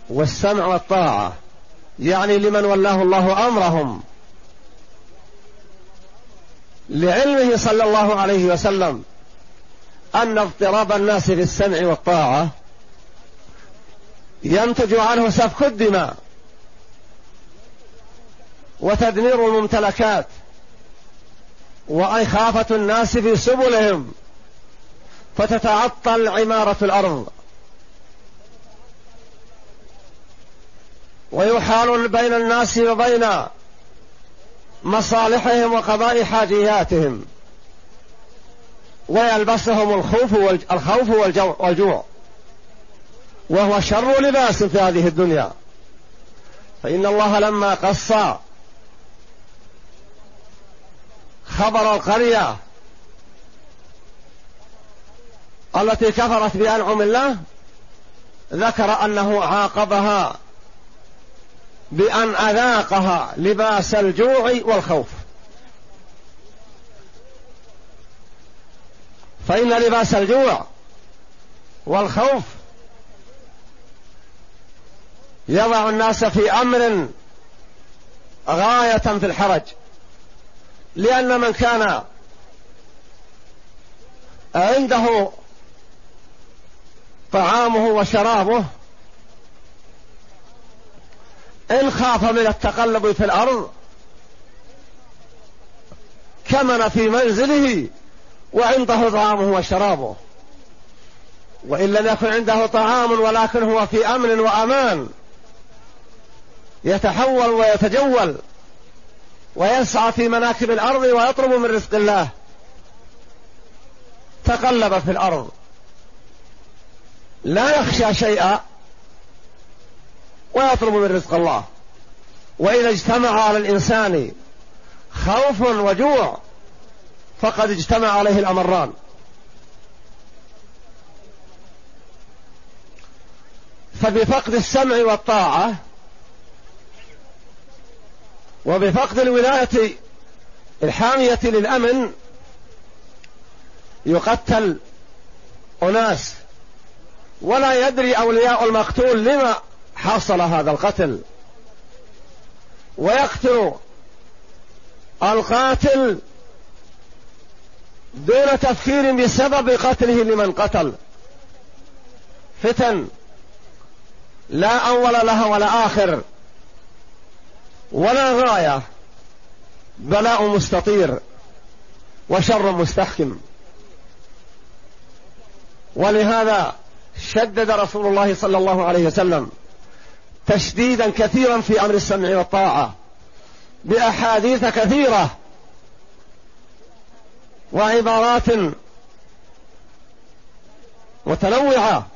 والسمع والطاعة، يعني لمن ولاه الله أمرهم، لعلمه صلى الله عليه وسلم أن اضطراب الناس في السمع والطاعة ينتج عنه سفك الدماء وتدمير الممتلكات وإخافة الناس في سبلهم، فتتعطل عمارة الأرض، ويحال بين الناس وبين مصالحهم وقضاء حاجياتهم، ويلبسهم الخوف والجوع، وهو شر لباس في هذه الدنيا. فإن الله لما قص خبر القرية التي كفرت بأنعم الله ذكر أنه عاقبها بأن أذاقها لباس الجوع والخوف، فإن لباس الجوع والخوف يضع الناس في أمر غاية في الحرج، لأن من كان عنده طعامه وشرابه إن خاف من التقلب في الأرض كمن في منزله وعنده طعامه وشرابه، وإن لم يكن عنده طعام ولكن هو في أمن وأمان يتحول ويتجول ويسعى في مناكب الأرض ويطلب من رزق الله، تقلب في الأرض لا يخشى شيئا ويطلب من رزق الله. وإذا اجتمع على الإنسان خوف وجوع فقد اجتمع عليه الأمران. فبفقد السمع والطاعة وبفقد الولاية الحامية للأمن يقتل أناس، ولا يدري أولياء المقتول لما حصل هذا القتل، ويقتل القاتل دون تفكير بسبب قتله لمن قتل. فتن لا أول لها ولا آخر ولا غاية، بلاء مستطير وشر مستحكم. ولهذا شدد رسول الله صلى الله عليه وسلم تشديدا كثيرا في أمر السمع والطاعة بأحاديث كثيرة وعبارات متنوعة